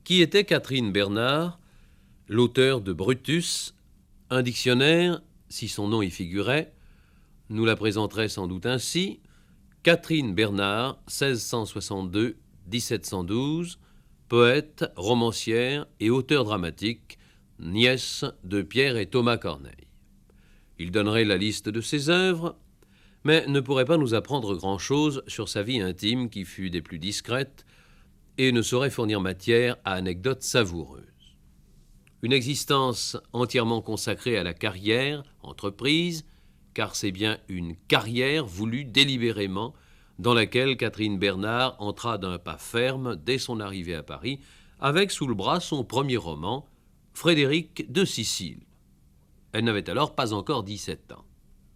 Qui était Catherine Bernard, l'auteur de Brutus, un dictionnaire, si son nom y figurait, nous la présenterait sans doute ainsi: Catherine Bernard, 1662-1712, poète, romancière et auteure dramatique, nièce de Pierre et Thomas Corneille. Il donnerait la liste de ses œuvres, mais ne pourrait pas nous apprendre grand-chose sur sa vie intime qui fut des plus discrètes et ne saurait fournir matière à anecdotes savoureuses. Une existence entièrement consacrée à la carrière, entreprise, car c'est bien une carrière voulue délibérément, dans laquelle Catherine Bernard entra d'un pas ferme dès son arrivée à Paris, avec sous le bras son premier roman, Frédéric de Sicile. Elle n'avait alors pas encore 17 ans.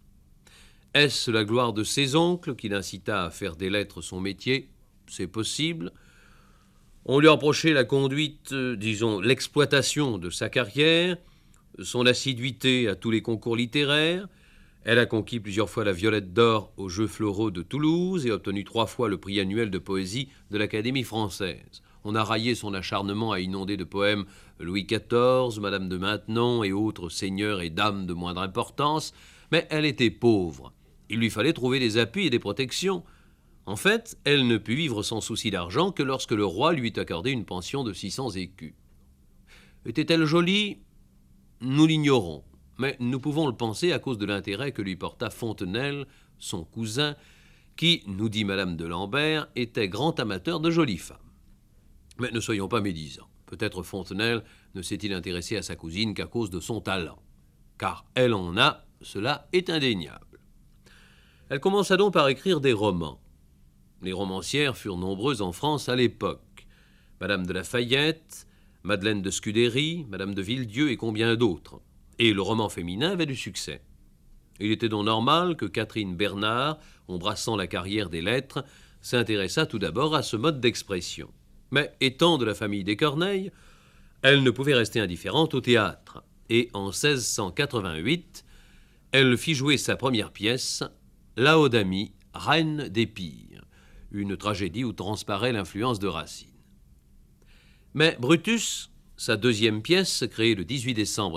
Est-ce la gloire de ses oncles qui l'incita à faire des lettres son métier? C'est possible. On lui reprochait la conduite, l'exploitation de sa carrière, son assiduité à tous les concours littéraires. Elle a conquis plusieurs fois la Violette d'Or aux Jeux Floraux de Toulouse et obtenu 3 fois le prix annuel de poésie de l'Académie française. On a raillé son acharnement à inonder de poèmes Louis XIV, Madame de Maintenon et autres seigneurs et dames de moindre importance, mais elle était pauvre. Il lui fallait trouver des appuis et des protections. En fait, elle ne put vivre sans souci d'argent que lorsque le roi lui eut accordé une pension de 600 écus. Était-elle jolie? Nous l'ignorons, mais nous pouvons le penser à cause de l'intérêt que lui porta Fontenelle, son cousin, qui, nous dit Madame de Lambert, était grand amateur de jolies femmes. Mais ne soyons pas médisants. Peut-être Fontenelle ne s'est-il intéressé à sa cousine qu'à cause de son talent. Car elle en a, cela est indéniable. Elle commença donc par écrire des romans. Les romancières furent nombreuses en France à l'époque. Madame de La Fayette, Madeleine de Scudéry, Madame de Villedieu et combien d'autres. Et le roman féminin avait du succès. Il était donc normal que Catherine Bernard, embrassant la carrière des lettres, s'intéressât tout d'abord à ce mode d'expression. Mais étant de la famille des Corneille, elle ne pouvait rester indifférente au théâtre. Et en 1688, elle fit jouer sa première pièce, Laodamie, reine d'Épire, une tragédie où transparaît l'influence de Racine. Mais Brutus, sa deuxième pièce, créée le 18 décembre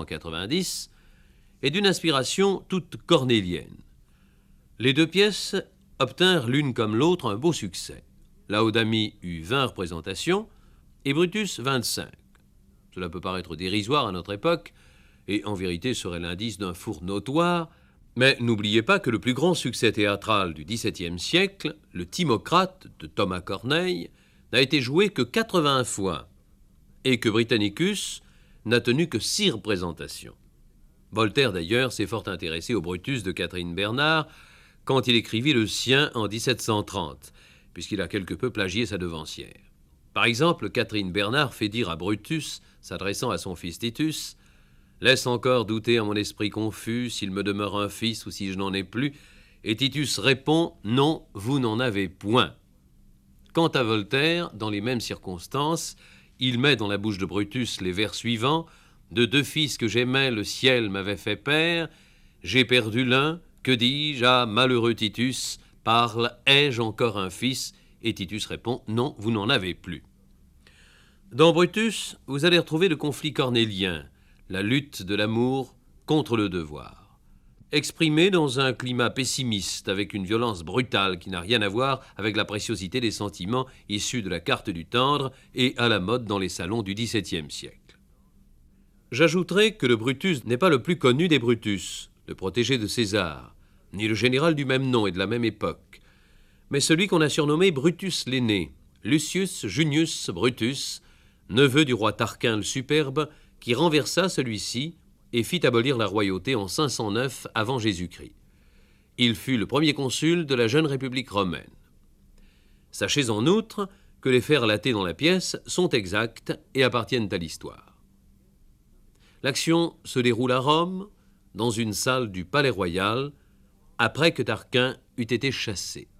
1690, est d'une inspiration toute cornélienne. Les deux pièces obtinrent l'une comme l'autre un beau succès. Laodamie eut 20 représentations et Brutus 25. Cela peut paraître dérisoire à notre époque et en vérité serait l'indice d'un four notoire, mais n'oubliez pas que le plus grand succès théâtral du XVIIe siècle, le Timocrate de Thomas Corneille, n'a été joué que 80 fois et que Britannicus n'a tenu que 6 représentations. Voltaire d'ailleurs s'est fort intéressé au Brutus de Catherine Bernard quand il écrivit le sien en 1730, puisqu'il a quelque peu plagié sa devancière. Par exemple, Catherine Bernard fait dire à Brutus, s'adressant à son fils Titus: « Laisse encore douter en mon esprit confus s'il me demeure un fils ou si je n'en ai plus. » Et Titus répond: « Non, vous n'en avez point. » Quant à Voltaire, dans les mêmes circonstances, il met dans la bouche de Brutus les vers suivants: « De 2 fils que j'aimais, le ciel m'avait fait père. J'ai perdu l'un, que dis-je? Ah, malheureux Titus, parle, ai-je encore un fils ?» Et Titus répond: « Non, vous n'en avez plus. » Dans Brutus, vous allez retrouver le conflit cornélien, la lutte de l'amour contre le devoir, exprimé dans un climat pessimiste, avec une violence brutale qui n'a rien à voir avec la préciosité des sentiments issus de la carte du tendre et à la mode dans les salons du XVIIe siècle. J'ajouterai que le Brutus n'est pas le plus connu des Brutus, le protégé de César, ni le général du même nom et de la même époque, mais celui qu'on a surnommé Brutus l'aîné, Lucius Junius Brutus, neveu du roi Tarquin le Superbe, qui renversa celui-ci et fit abolir la royauté en 509 avant Jésus-Christ. Il fut le premier consul de la jeune République romaine. Sachez en outre que les faits relatés dans la pièce sont exacts et appartiennent à l'histoire. L'action se déroule à Rome, dans une salle du Palais Royal, après que Tarquin eut été chassé.